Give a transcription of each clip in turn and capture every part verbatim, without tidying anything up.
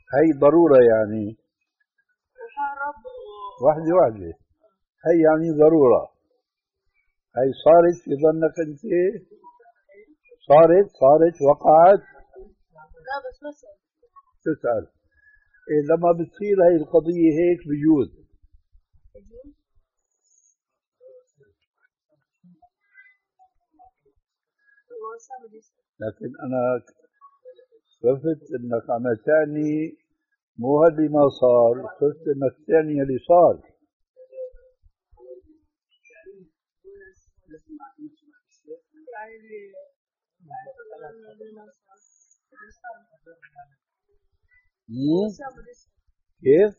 هي ضرورة يعني. واحدة واحدة. هي يعني ضرورة. هي صارت في ظنك أنت؟ صارت صارت وقعت. لا بس بسأل. تسأل. إيه لما بتصير هي القضية هيك بجوز. لكن أنا خفت إنك عم تعني مو هاللي ما صار، خفت إنك تعني اللي صار. مو كيف؟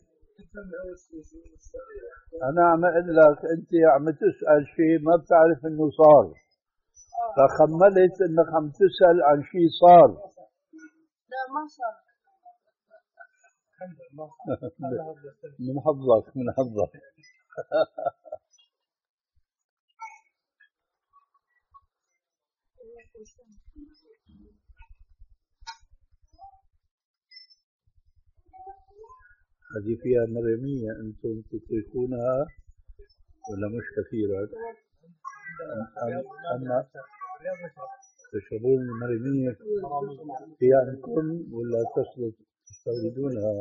أنا عم أقول لك أنت عم تسأل شيء ما بتعرف إنه صار، فخملت إنك عم تسأل عن شيء صار. لا ما صار. من حظك من حظك. هذه فيها مريمية، أنتم تطيقونها ولا مش كثيرا؟ أما تشربون المريمية في عندكم ولا تستوردونها؟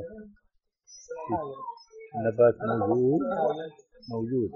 النبات موجود موجود.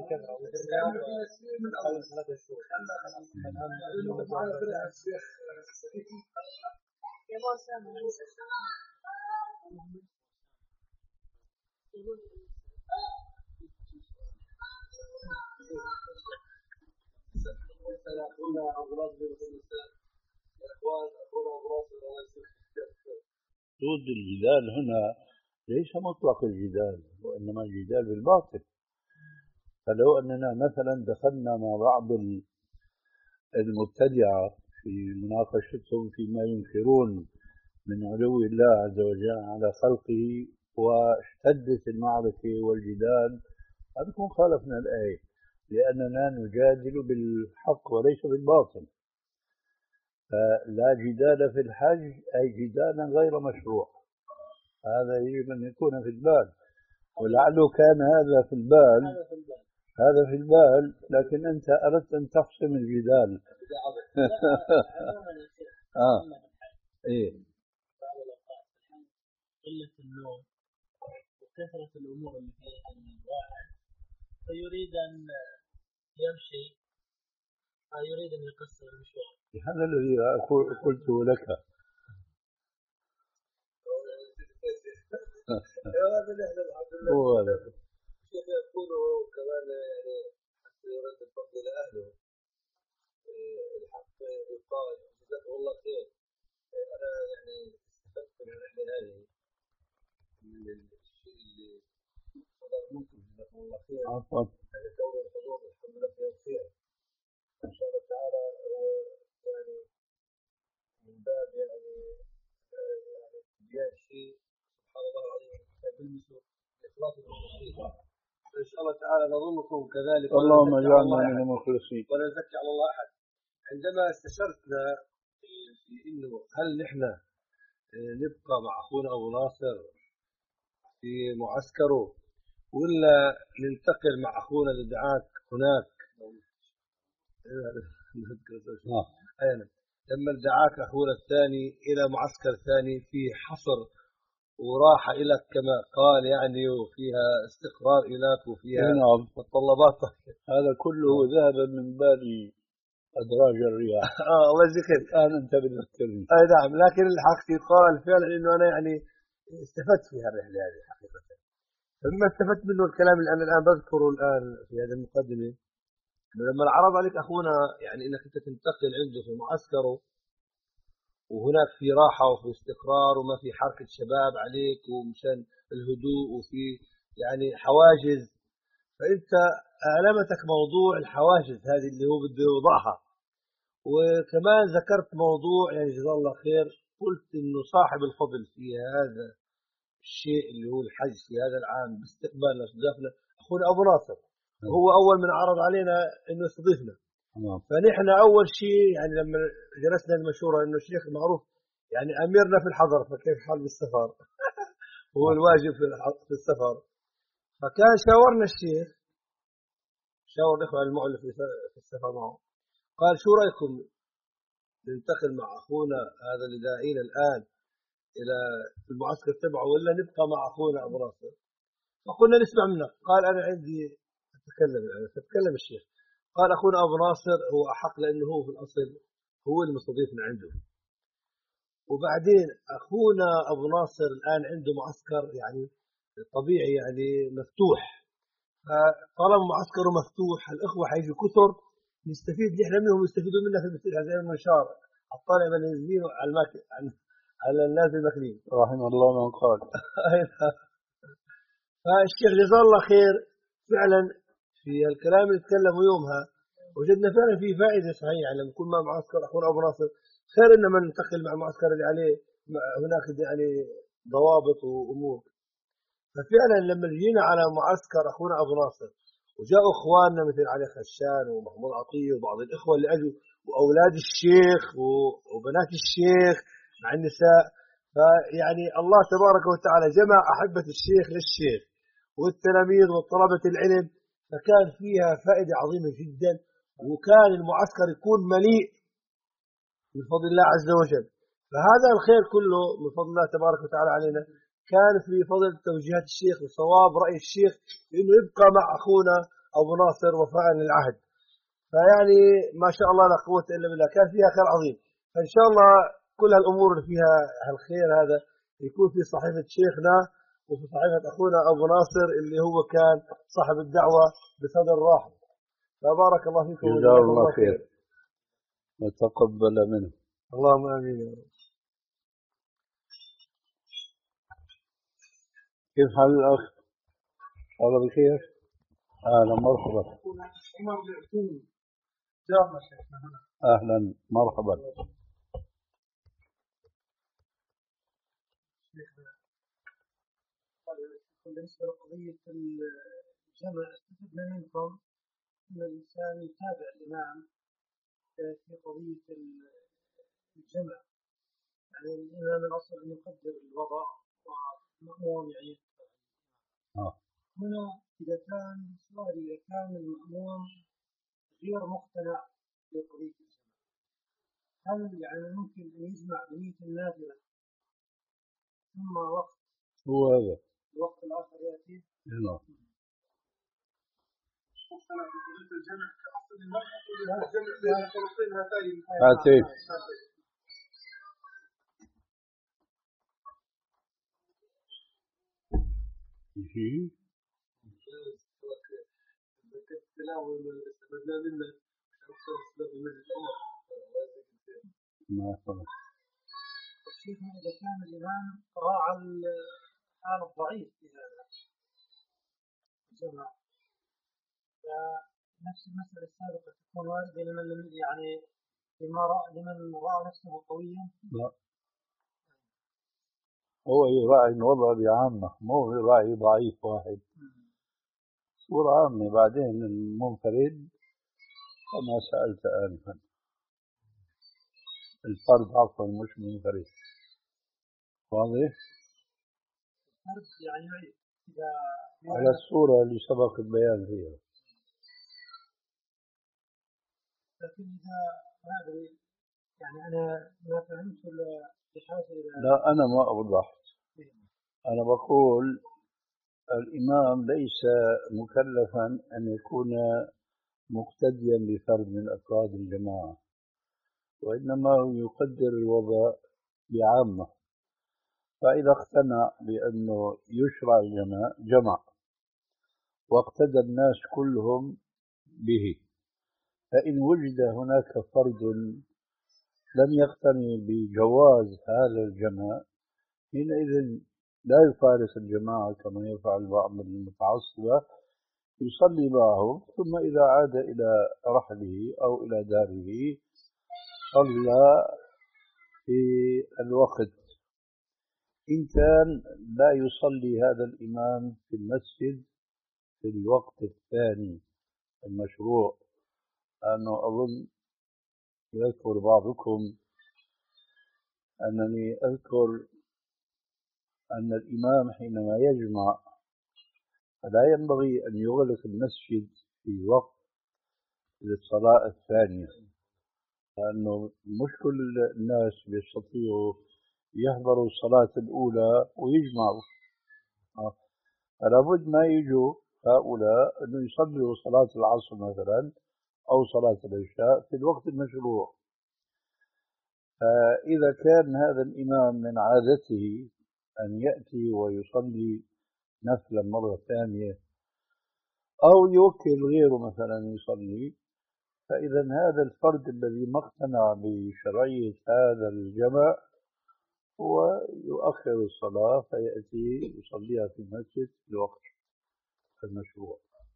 ضد الجدال هنا ليس مطلق الجدال، وإنما الجدال بالباطل. فلو أننا مثلا دخلنا مع بعض المبتدعة في مناقشتهم فيما ينكرون من علو الله عز وجل على خلقه واشتدت المعركة والجدال، هذا خالفنا الآية، لأننا نجادل بالحق وليس بالباطل. فلا جدال في الحج أي جدالا غير مشروع، هذا يجب أن يكون في البال، ولعله كان هذا في البال هذا في البال لكن أنت أردت أن تحسم الجدال. آه إيه. قلة النوم وكثرة الأمور اللي فيها الواحد فيريد أن يمشي، يريد أن يقصر المشوار. هذا الذي قلته لك. هو هذا. كيف يكون كمان يعني حتى يرد الفضل لأهله الحق يقال جزاكم الله خير. أنا يعني استفدت من الرحلة هذه من الشيء اللي صدر منكم جزاكم الله خير. عفوا. هذا كون الحضور الحمد لله فيه خير إن شاء الله تعالى. هو يعني من باب يعني يعني تبيان شيء سبحان الله العظيم يلمسه الإخلاص والتوفيق. إن شاء الله تعالى نظنكم كذلك. اللهم اجعلنا من المخلصين ولا نزكي على الله أحد. عندما استشرتنا في إنه هل نحن نبقى مع أخونا أبو ناصر في معسكره ولا ننتقل مع أخونا الدعاك هناك. أنا لما دعاك أخونا الثاني إلى معسكر ثاني في حصر وراحة إليك كما قال يعني وفيها استقرار إليك وفيها نعم متطلبات. هذا كله ذهب من بالي أدراج الرياح. آه الله يجزيك خير. الآن أنت بتذكرني. آه نعم لكن الحق يقال فعلا إنه أنا يعني استفدت في هالرحلة هذه حقيقة. فما استفدت منه الكلام اللي أنا الآن بذكره الآن في هذه المقدمة، لما عرض عليك أخونا يعني إنك أنت تنتقل عنده في معسكره وهناك في راحة وفي استقرار وما في حركة شباب عليك ومشان الهدوء وفي يعني حواجز، فأنت أعلمتك موضوع الحواجز هذه اللي هو بده يوضعها. وكمان ذكرت موضوع يعني جزاه الله خير، قلت إنه صاحب الفضل في هذا الشيء اللي هو الحج في هذا العام باستقبالنا استضافنا أخونا أبو ناصر، هو أول من عرض علينا إنه يستضيفنا. فنحن أول شيء يعني لما جلسنا المشورة إنه الشيخ معروف يعني أميرنا في الحضر فكيف حال بالسفر. هو الواجب في السفر. فكان شاورنا الشيخ، شاور الإخوة المؤلف في السفر معه، قال شو رأيكم ننتقل مع أخونا هذا اللي داعينا الآن إلى المعسكر تبعه ولا نبقى مع أخونا أبو ناصر؟ فقلنا نسمع منه. قال أنا عندي أتكلم يعني فتكلم الشيخ، قال أخونا أبو ناصر هو أحق لأنه هو في الأصل هو المستضيفنا عنده، وبعدين أخونا أبو ناصر الآن عنده معسكر يعني طبيعي يعني مفتوح، فطالما معسكره مفتوح الإخوة حيجوا كثر نستفيد نحن منهم ويستفيدوا منا في المسجد زي المنشار الطالب النازلين على الماك على الناس الماكلين. رحم الله من قال. فالشيخ جزاه الله خير فعلا في الكلام اللي تكلموا يومها وجدنا فعلا في فائدة صحيحة يعني لما يكون مع معسكر أخونا أبو ناصر خير إنما ننتقل مع المعسكر اللي عليه هناك يعني ضوابط وأمور. ففعلا لما جينا على معسكر أخونا أبو ناصر وجاءوا إخواننا مثل علي خشان ومحمود عطية وبعض الإخوة اللي أجوا وأولاد الشيخ وبنات الشيخ مع النساء، فيعني الله تبارك وتعالى جمع أحبة الشيخ للشيخ والتلاميذ وطلبة العلم، فكان فيها فائدة عظيمة جدا، وكان المعسكر يكون مليء من فضل الله عز وجل. فهذا الخير كله من فضل الله تبارك وتعالى علينا كان في فضل توجيهات الشيخ وصواب رأي الشيخ إنه يبقى مع أخونا أبو ناصر وفاء للعهد. فيعني ما شاء الله لا قوة إلا بالله كان فيها خير عظيم. فإن شاء الله كل هالأمور اللي فيها هالخير هذا يكون في صحيفة شيخنا وفي صحيفة أخونا أبو ناصر اللي هو كان صاحب الدعوة بصدر راحب. فبارك الله فيكم جزاه الله خير وتقبل منه. اللهم آمين. كيف حال الأخ؟ الله بخير؟ أهلا مرحبا. أهلا مرحبا. بالنسبة لقضية الجمع استفدنا منكم أن الإنسان يتابع الإمام في قضية الجمع، يعني الإمام الأصل أن يقدر الوضع والمأمون يعني آه. هنا إذا كان السؤال إذا كان المأمون غير مقتنع بقضية الجمع هل يعني ممكن أن يجمع بنية النافلة ثم وقت هو هذا الوقت الآخر يأتي؟ نعم. هاتين شيء ما خلص. الشيخ إذا كان الإمام راعى الحال الضعيف في هذا الجمع فنفس المسألة السابقة تكون واردة لمن لم يعني لما رأى لمن رأى نفسه قويا؟ لا هو يراعي الوضع بعامة مو يراعي ضعيف واحد صورة عامة. بعدين المنفرد كما سألت آنفا الفرد عفوا مش منفرد واضح؟ الفرد يعني إذا على الصورة اللي سبق البيان فيها. لكن إذا هذا يعني أنا ما فهمت ولا بحاجة إلى لا أنا ما أوضحت. أنا بقول الإمام ليس مكلفا أن يكون مقتديا بفرد من أفراد الجماعة، وإنما يقدر الوضع بعامة. فإذا اقتنع بأنه يشرع الجماع جمع واقتدى الناس كلهم به، فإن وجد هناك فرد لم يقتنع بجواز هذا الجمع حينئذ لا يفارق الجماعة كما يفعل بعض المتعصبة، يصلي معهم ثم إذا عاد إلى رحله أو إلى داره صلى في الوقت. إن كان لا يصلي هذا الإمام في المسجد في الوقت الثاني المشروع، أنه أظن يذكر بعضكم أنني أذكر أن الإمام حينما يجمع فلا ينبغي أن يغلق المسجد في وقت للصلاة الثانية، لأنه مش كل الناس بيستطيعوا يحضروا الصلاة الأولى ويجمعوا. فلا بد ما يجوا هؤلاء أنه يصلوا صلاة العصر مثلا أو صلاة العشاء في الوقت المشروع. فإذا كان هذا الإمام من عادته أن يأتي ويصلي نفلا مرة ثانية أو يوكل غيره مثلا يصلي، فإذا هذا الفرد الذي ما اقتنع بشرعية هذا الجمع هو يؤخر الصلاة فيأتي يصليها في المسجد في الوقت المشروع.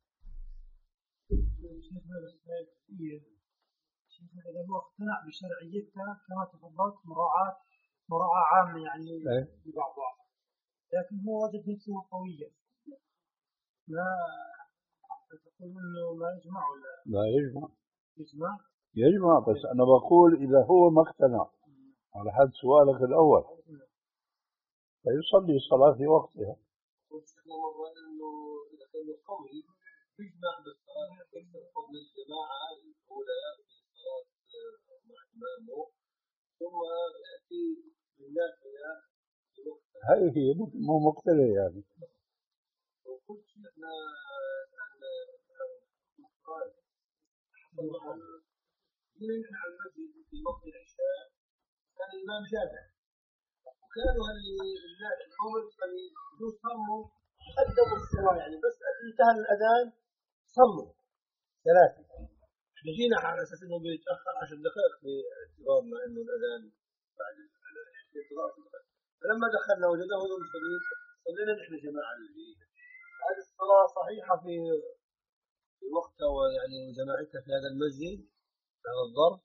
شيخنا إذا هو اقتنع بشرعيتها كما تفضلت مراعاة مراعاة عامة يعني لبعضها، لكن هو وجد نفسه قويا، لا تقول إنه ما يجمع ولا لا يجمع يجمع يجمع بس أنا بقول إذا هو ما اقتنع على حد سؤالك الأول فيصلي الصلاة في وقتها. وشفنا مرة إنه إذا كان قوي يجمع بالصلاة أكثر قبل الجماعة الأولى في الصلاة مع إمامه، ثم يأتي بالنافلة في وقتها. هاي هي مو مقتنع يعني. وقلت شفنا أن جينا على المسجد في وقت العشاء كان الإمام جامع، وكانوا الناس القوم الصغير يصلوا قدموا الصلاة يعني بس انتهى الأذان صلوا ثلاثة. احنا جينا على أساس إنه بيتأخر عشر دقائق في اعتبارنا إنه الأذان بعد الانتظار، فلما دخلنا وجدناهم المصلين صلينا نحن جماعة الجديدة. هذه الصلاة صحيحة في في وقتها ويعني جماعتها في هذا المسجد هذا الظرف.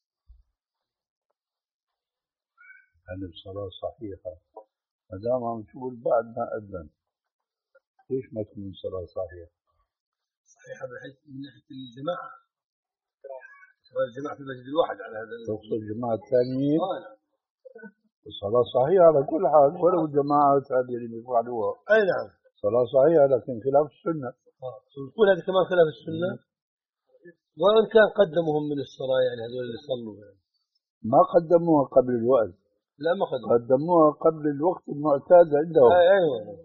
يعني الصلاة صحيحة ما دام عم تقول بعد ما أذن، ليش ما تكون صلاة صحيحة؟ صحيحة بحيث من ناحية الجماعة، الجماعة في المسجد الواحد على هذا. تقصد الجماعة الثانيين؟ آه نعم. الصلاة صحيحة على كل حال ولو الجماعة هذه اللي بيفعلوها. أي نعم. صلاة صحيحة لكن خلاف السنة. آه. تقول هذا كمان خلاف السنة. وإن كان قدمهم من الصلاة يعني هذول اللي صلوا يعني. ما قدموها قبل الوقت. لا ما قدموا. قدموها قبل الوقت المعتاد عندهم. آه أيوة.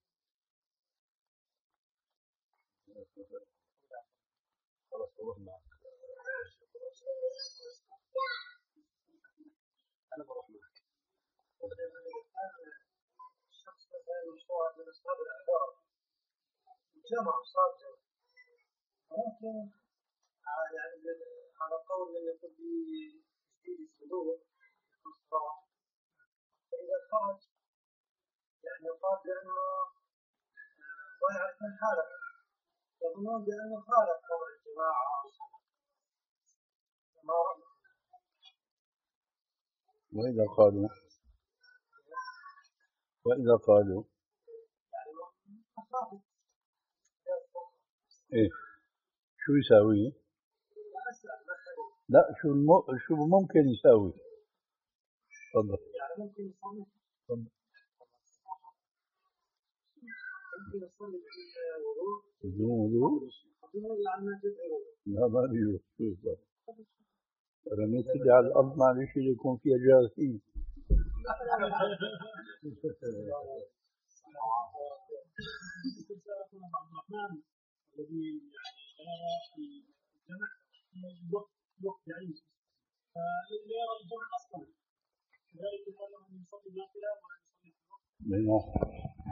أنا بروح معك. الشخص مثلا مشروع من أصحاب الأعذار جمع صار جمع ممكن يعني على قول من يقول بتشديد الصدور فإذا خرج يعني قال بأنه ما يعرف من حاله يظنون بأنه خالف قول الجماعة ما رأيه. وإذا قالوا وإذا قالوا يعني مخاطب إيه شو يساوي؟ لا شو الم... شو ممكن يساوي؟ تفضل. يعني ممكن يصلي ممكن يصلي بالوضوء بدون وضوء؟ بدون يعني ما تدعي لا ما بيجوز. شو يصير؟ رميت لي على الأرض معلش يكون فيها جاثيم. الذي يعني يرى في الجمع في وقت وقت يعيش فالذي يرى الجمع اصلا كذلك يقال له ان يصلي نافله وان يصلي في الوقت.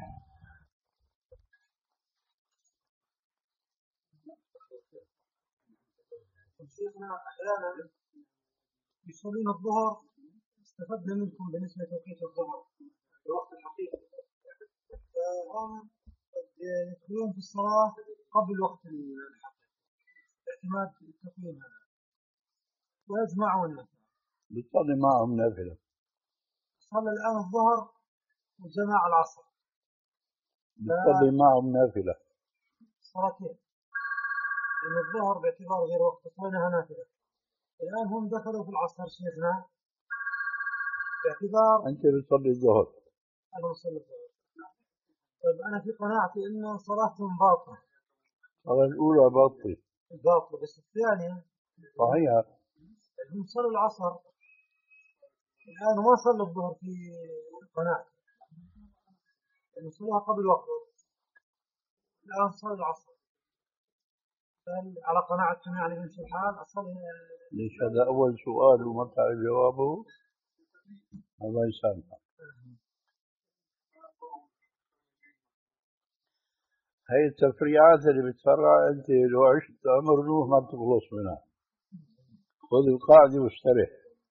شيخنا احيانا يصلون الظهر استفدنا منكم بالنسبه لتوقيت الظهر في الوقت الحقيقي فهم يدخلون في الصلاه قبل وقت الحقيقي اعتماد التقويم هذا ويجمعون مثلا بتصلي معهم نافلة. صلى الآن الظهر وجماع العصر بتصلي معهم نافلة صلاتين لأن الظهر باعتبار غير وقت صليناها نافلة. الآن هم دخلوا في العصر شيخنا باعتبار أنت بتصلي الظهر أنا أصلي الظهر. طيب أنا في قناعتي إنه صلاتهم باطلة. الصلاة الأولى باطلة. باطلة، بس الثانية صحيح. هم صلوا العصر الآن وما صلوا الظهر في قناعتي، يعني صلوها قبل وقت، الآن صلوا العصر. هل على قناعتكم يعني يمشي الحال أصلي؟ ليش هذا أول سؤال وما تعرف جوابه؟ الله يسامحك. هي التفريعات اللي بتفرع أنت لو عشت عمر نوح ما بتخلص منها. خذ القاعدة واسترح.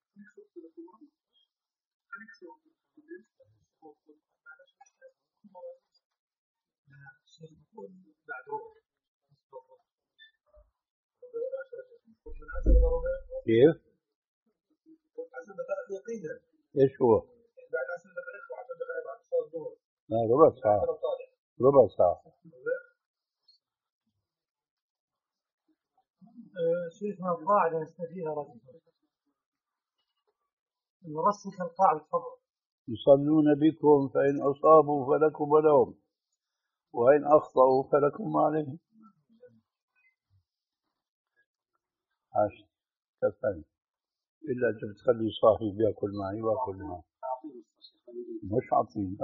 كيف؟ ايش هو؟ لا ربع ساعة. ربع ساعة. شيخنا القاعدة نستفيدها رجل نرسخ القاعدة تفضل. يصلون بكم فإن أصابوا فلكم ولهم وإن أخطأوا فلكم عليهم. عشت كفاني إلا أنت بتخلي صاحبي يأكل معي وأكل معي. مش عطينا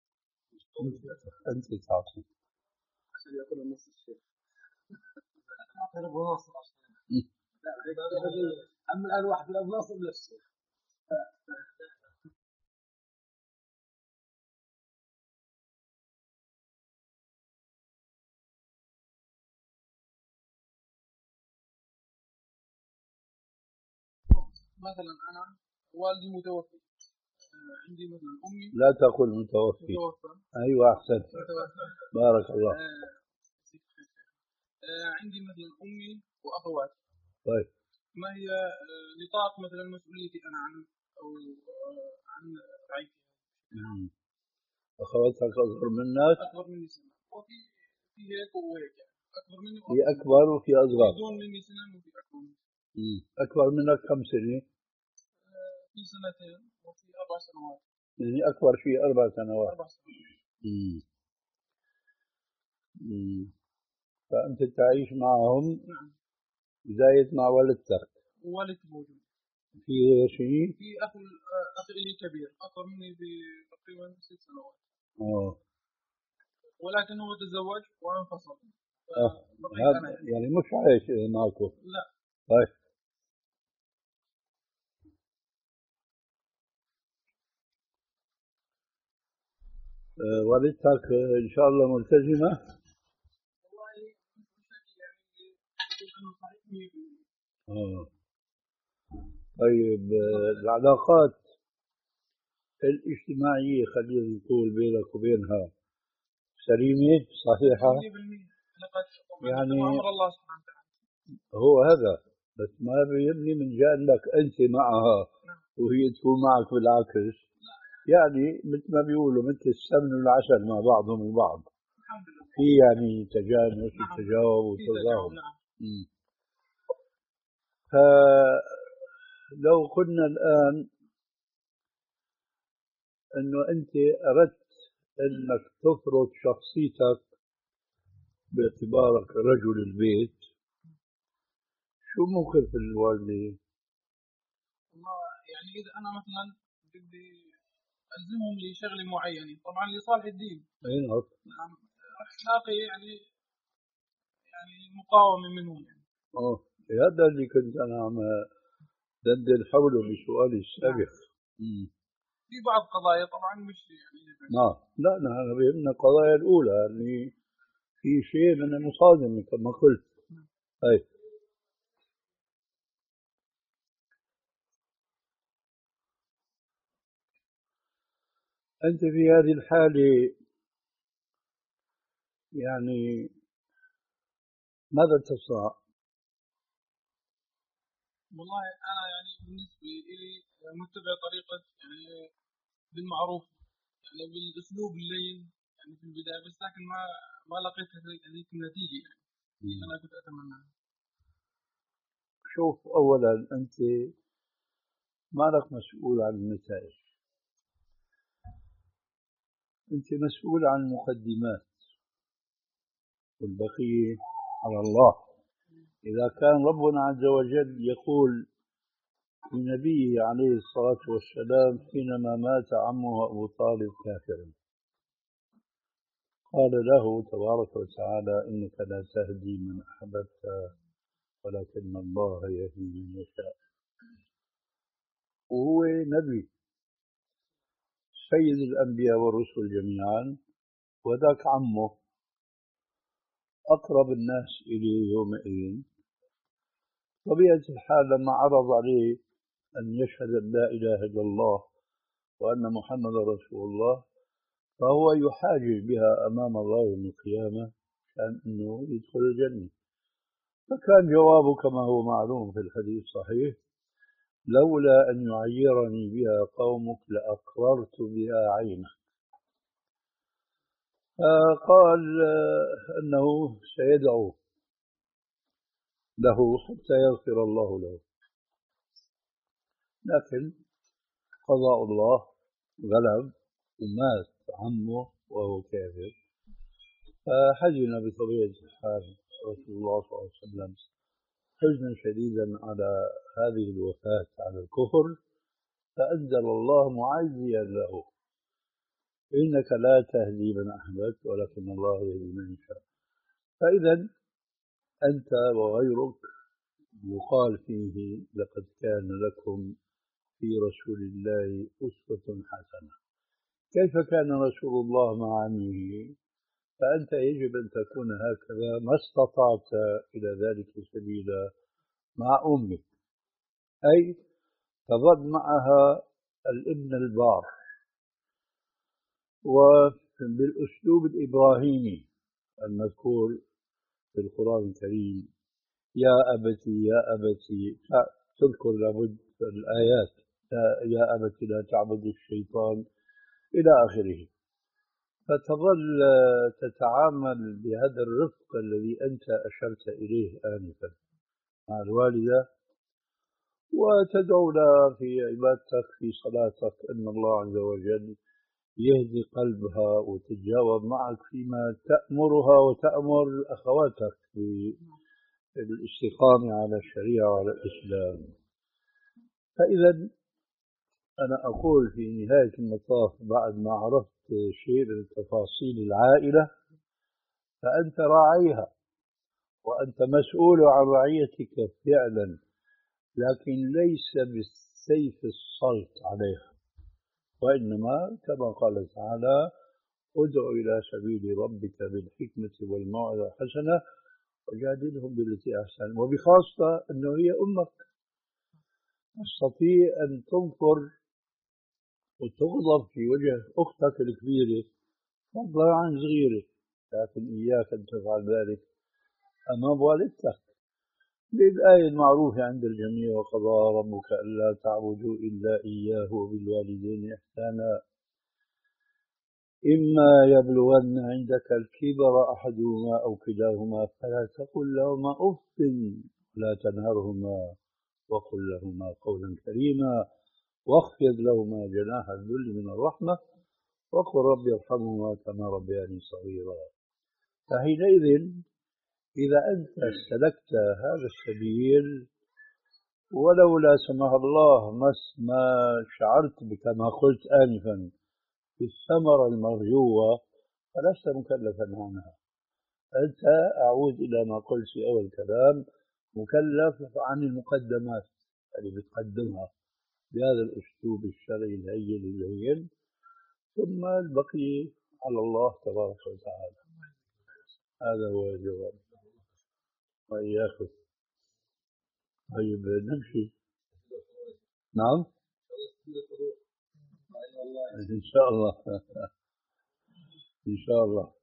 أنت تعطي. عشان يأكل نص الشيء. أنا بناصر أما الآن واحد من الناصر نفسه. مثلا أنا والدي متوفي، عندي مثلا أمي. لا تقل متوفي. متوفى. أيوة أحسنت. متوفى. بارك الله. آه. آه. عندي مثلا أمي وأخواتي. طيب ما هي آه. نطاق مثلا مسؤوليتي أنا عن أو آه. عن رعيتي؟ أخواتك أصغر منك؟ أكبر مني سنة، وفي في هيك وهيك يعني. أكبر مني في أكبر وفي أصغر. في دون مني سنة وفي أكبر مني. مم. أكبر منك كم سنة؟ آه. في سنتين وفي أربع سنوات. يعني أكبر شيء أربع سنوات. أربع سنوات. مم. مم. فأنت تعيش معهم. نعم. زايد مع والدتك. والدتي موجود. في شيء؟ في أخ أخ لي كبير أكبر مني بتقريبا ست سنوات. أوه. ولكن هو تزوج وانفصل. آه. هذا يعني. يعني مش عايش معكم؟ لا. طيب. أه والدتك إن شاء الله ملتزمة؟ والله يعني آه. طيب العلاقات الاجتماعية خلينا نقول بينك وبينها سليمة صحيحة؟ يعني أمر الله سبحانه وتعالى. هو هذا بس ما بيبني من جانبك أنت معها وهي تكون معك بالعكس. يعني مثل ما بيقولوا مثل السمن والعسل مع بعضهم البعض. في يعني تجانس وتجاوب وتضاهم. فلو قلنا الآن أنه أنت أردت أنك تفرض شخصيتك باعتبارك رجل البيت، شو موقف الوالدة؟ يعني إذا أنا مثلا بدي ألزمهم لشغلة معينة طبعا لصالح الدين. أي نعم. نعم. راح تلاقي يعني يعني مقاومة منهم يعني. اه هذا اللي كنت أنا عم دندن حوله بسؤالي السابق. نعم. في بعض قضايا طبعا مش يعني نعم. لا نحن بهمنا القضايا الأولى اللي في شيء من المصادمة كما قلت. أي أنت في هذه الحالة يعني ماذا تصنع؟ والله أنا يعني بالنسبة لي متبع طريقة يعني بالمعروف يعني بالأسلوب اللين يعني في البداية، بس لكن ما ما لقيت هذيك النتيجة يعني اللي أنا كنت أتمناها. شوف أولا أنت مالك مسؤول عن النتائج. أنت مسؤول عن المقدمات والبقية على الله. إذا كان ربنا عز وجل يقول لنبيه عليه الصلاة والسلام حينما مات عمه أبو طالب كافرا، قال له تبارك وتعالى إنك لا تهدي من أحببت ولكن الله يهدي من يشاء، وهو نبي سيد الأنبياء والرسل جميعا، وذاك عمه أقرب الناس إليه يومئذ. طبيعة الحال لما عرض عليه أن يشهد أن لا إله إلا الله وأن محمد رسول الله، فهو يحاجج بها أمام الله يوم القيامة كان أنه يدخل الجنة. فكان جوابه كما هو معلوم في الحديث الصحيح: لولا أن يعيرني بها قومك لأقررت بها عينك. قال أنه سيدعو له حتى يغفر الله له، لكن قضاء الله غلب ومات عمه وهو كافر. فحزن بطبيعة الحال رسول الله صلى الله عليه وسلم حزنا شديدا على هذه الوفاة على الكفر، فأنزل الله معزيا له: إنك لا تهدي من أحببت ولكن الله يهدي من يشاء. فإذا أنت وغيرك يقال فيه: لقد كان لكم في رسول الله أسوة حسنة. كيف كان رسول الله مع عمه؟ فأنت يجب أن تكون هكذا ما استطعت إلى ذلك سبيلا مع أمك، أي تظل معها الابن البار وبالأسلوب الإبراهيمي المذكور في القرآن الكريم: يا أبتي يا أبتي، تذكر لابد الآيات: يا أبتي لا تعبد الشيطان إلى آخره. فتظل تتعامل بهذا الرفق الذي أنت أشرت إليه آنفا مع الوالدة، وتدعو لها في عبادتك في صلاتك أن الله عز وجل يهدي قلبها وتتجاوب معك فيما تأمرها وتأمر أخواتك بالاستقامة على الشريعة وعلى الإسلام. فإذا أنا أقول في نهاية المطاف بعد ما عرفت شيء من تفاصيل العائلة، فأنت راعيها وأنت مسؤول عن رعيتك فعلا، لكن ليس بالسيف الصلت عليها، وإنما كما قال تعالى: ادع إلى سبيل ربك بالحكمة والموعظة الحسنة وجادلهم بالتي أحسن. وبخاصة أنه هي أمك، تستطيع أن تنكر وتغضب في وجه أختك الكبيرة فضلا عن صغيرة، لكن إياك أن تفعل ذلك أمام والدتك، للآية المعروفة عند الجميع: وقضى ربك ألا تعبدوا إلا إياه وبالوالدين إحسانا إما يبلغن عندك الكبر أحدهما أو كلاهما فلا تقل لهما أف ولا تنهرهما وقل لهما قولا كريما واخفض لهما جناح الذل من الرحمة وقل رب ارحمهما كما ربياني صغيرا. فحينئذ إذا أنت سلكت هذا السبيل ولو لا سمح الله ما شعرت كما قلت آنفا بالثمرة المرجوة فلست مكلفا عنها. أنت أعود إلى ما قلت في أول كلام: مكلف عن المقدمات اللي بتقدمها بهذا الأسلوب الشرعي الهين الهين، ثم البقية على الله تبارك وتعالى. هذا هو الجواب. وإياكم. طيب نمشي. نعم إن شاء الله إن شاء الله.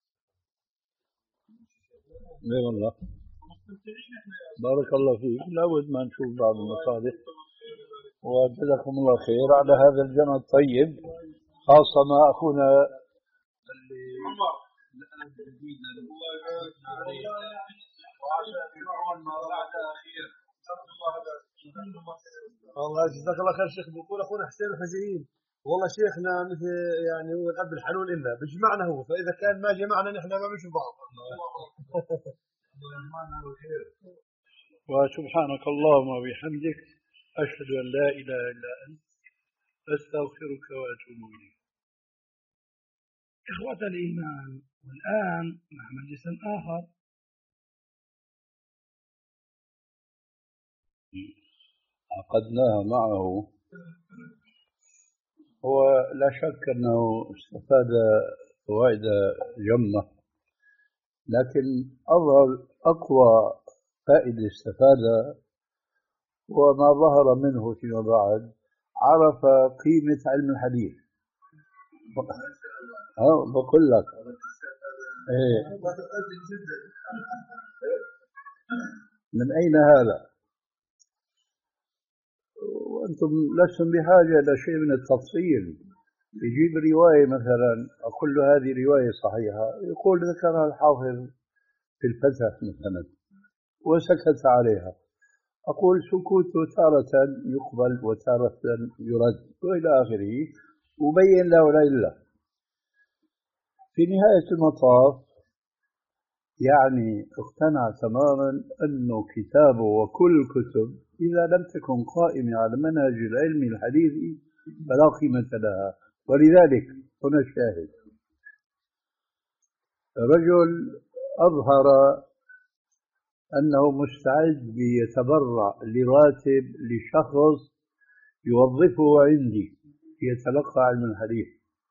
اي والله بارك الله فيك. لابد ما نشوف بعض المصالح، وجزاكم الله خير على هذا الجمع الطيب، خاصة مع أخونا اللي الآن جديدا والله جزاك الله خير شيخ. بيقول اخونا حسين الحزيين والله شيخنا مثل يعني هو الأب الحنون إلنا بيجمعنا هو، فإذا كان ما جمعنا نحن ما بنشوف بعض. وسبحانك اللهم وبحمدك أشهد أن لا إله إلا أنت أستغفرك وأتوب إليك. إخوة الإيمان، والآن مع مجلس آخر. عقدناها معه، هو لا شك أنه استفاد فوائد جمة، لكن أظهر أقوى فائدة استفادها وما ظهر منه فيما بعد، عرف قيمة علم الحديث. ها بقول لك إيه، من أين هذا؟ وأنتم لستم بحاجة إلى شيء من التفصيل. يجيب رواية مثلا، أقول له هذه رواية صحيحة، يقول ذكرها الحافظ في الفتح مثلا وسكت عليها. أقول سكوته تارة يقبل وتارة يرد وإلى آخره، وبين له ولا. في نهاية المطاف يعني اقتنع تماما أنه كتابه وكل الكتب إذا لم تكن قائمة على منهج العلم الحديثي فلا قيمة لها. ولذلك هنا الشاهد، رجل أظهر أنه مستعد ليتبرع لراتب لشخص يوظفه عندي يتلقى علم الحديث.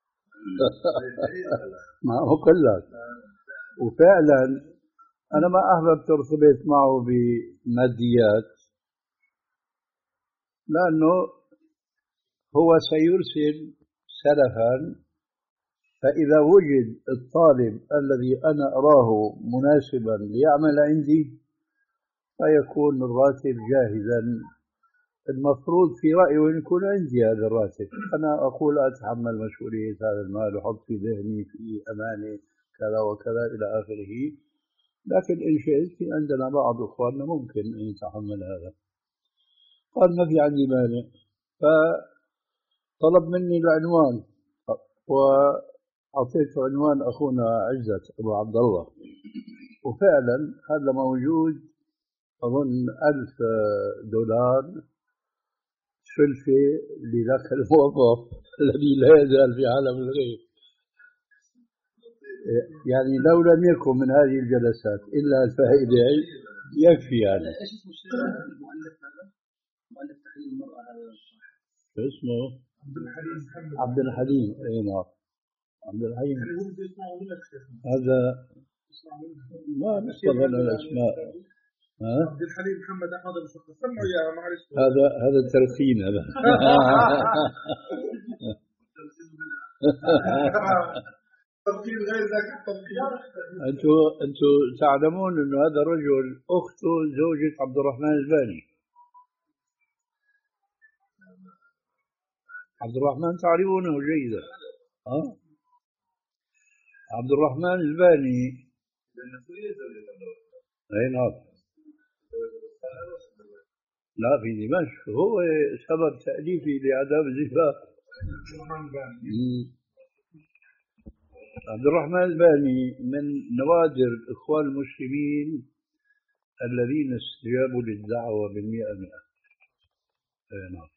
ما هو كلك. وفعلا أنا ما أحببت ارتبط معه بماديات، لأنه هو سيرسل سلفا، فإذا وجد الطالب الذي أنا أراه مناسبا ليعمل عندي فيكون الراتب جاهزا. المفروض في رأيي أن يكون عندي هذا الراتب، أنا أقول أتحمل مسؤولية هذا المال وحط في ذهني في أمانة كذا وكذا إلى آخره، لكن إن شئت في عندنا بعض إخواننا ممكن أن يتحمل هذا. قال ما في عندي مانع، فطلب مني العنوان وأعطيته عنوان أخونا عزت أبو عبد الله، وفعلا هذا موجود أظن ألف دولار سلفة لذاك الموظف الذي لا يزال في عالم الغيب. يعني لو لم يكن من هذه الجلسات إلا الفائدة يكفي. يعني ايش اسمه المؤلف هذا؟ مؤلف تحليل المرأة هذا شو اسمه؟ عبد الحليم محمد عبد الحليم. اي نعم عبد الحليم. هذا ما نستغل الاسماء. ها؟ عبد الحليم محمد احمد ابو شقه، سمعوا يا معلش. هذا هذا تلقين هذا. تلقين غير ذاك التلقين. انتم انتم تعلمون انه هذا الرجل اخته زوجة عبد الرحمن الباني. عبد الرحمن تعرفونه جيدا. ها؟ عبد الرحمن الباني. اي نعم. لا في دمشق، هو سبب تأليفي لآداب الزفاف. عبد الرحمن الباني من نوادر الإخوان المسلمين الذين استجابوا للدعوة بالمئة مئة. نعم.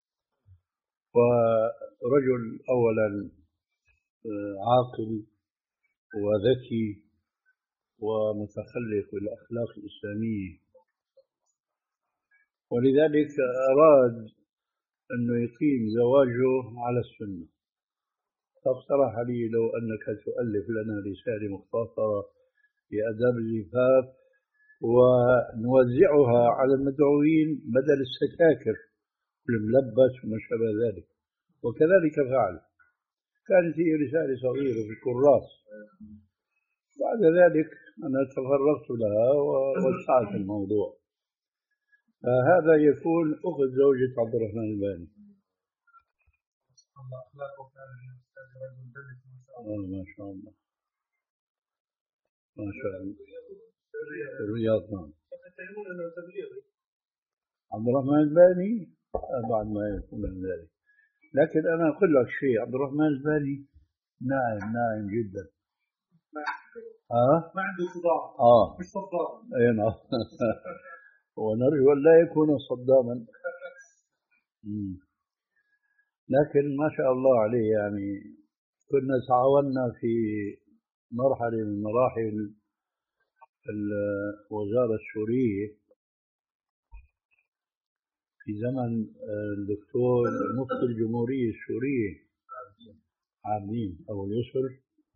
ورجل أولا عاقل وذكي ومتخلق بالأخلاق الإسلامية، ولذلك أراد أنه يقيم زواجه على السنة، فاقترح لي لو أنك تؤلف لنا رسالة مختصرة في آداب الزفاف ونوزعها على المدعوين بدل السكاكر الملبس وما شابه ذلك. وكذلك فعل، كانت هي رسالة صغيرة في الكراس. بعد ذلك أنا تفرغت لها ووسعت الموضوع. فهذا يكون أخت زوجة عبد الرحمن الباني. آه ما شاء الله ما شاء الله. الرياض. نعم. عبد الرحمن الباني بعد ما يكون من ذلك. لكن أنا أقول لك شيء، عبد الرحمن الزباني ناعم ناعم جدا. ها؟ ما عنده صداع. آه مش صدام. أي نعم. ونرجو أن لا يكون صداما. لكن ما شاء الله عليه، يعني كنا تعاوننا في مرحلة من مراحل الوزارة السورية في زمن الدكتور مفتي الجمهورية السورية عابدين أبو اليسر.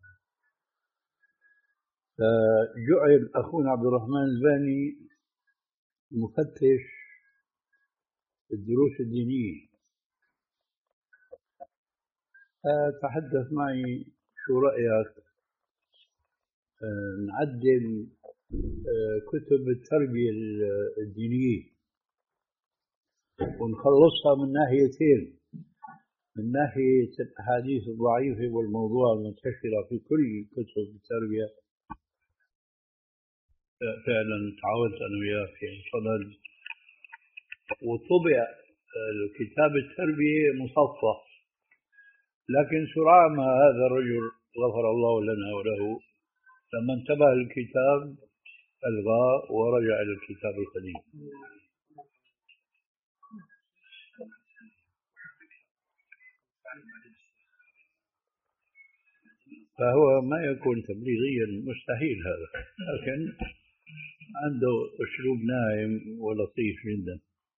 فجعل أخونا عبد الرحمن الزباني مفتش الدروس الدينية. تحدث معي شو رأيك نعدل كتب التربية الدينية ونخلصها من ناحيتين، من ناحية الأحاديث الضعيفة والموضوع المنتشرة في كل كتب التربية. فعلا تعاونت أنا وياه في صدد وطبع كتاب التربية مصفح، لكن سرعان ما هذا الرجل غفر الله لنا وله لما انتبه الكتاب ألغاه ورجع إلى الكتاب القديم. فهو ما يكون تبليغيا مستحيل هذا، لكن عنده أسلوب ناعم ولطيف جدا.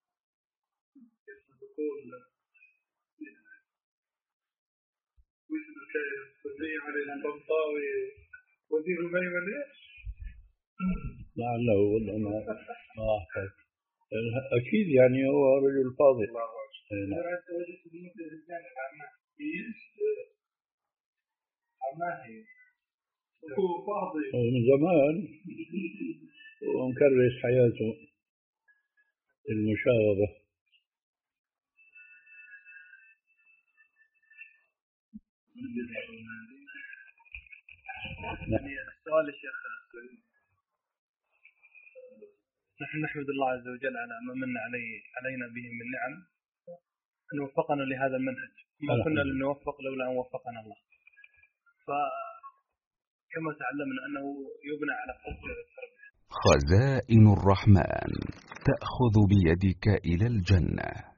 وزير الميمن لعله والله ما ما أحفظ. أكيد يعني هو رجل فاضل. من زمان ومكرس حياته المشاغبة. السؤال الشيخ، نحن نحمد الله عز وجل على ما من علي علينا به من نعم أن وفقنا لهذا المنهج، ما كنا لنوفق لولا أن وفقنا الله. فكما تعلمنا أنه يبنى على قصة التربية. خزائن الرحمن تأخذ بيدك إلى الجنة.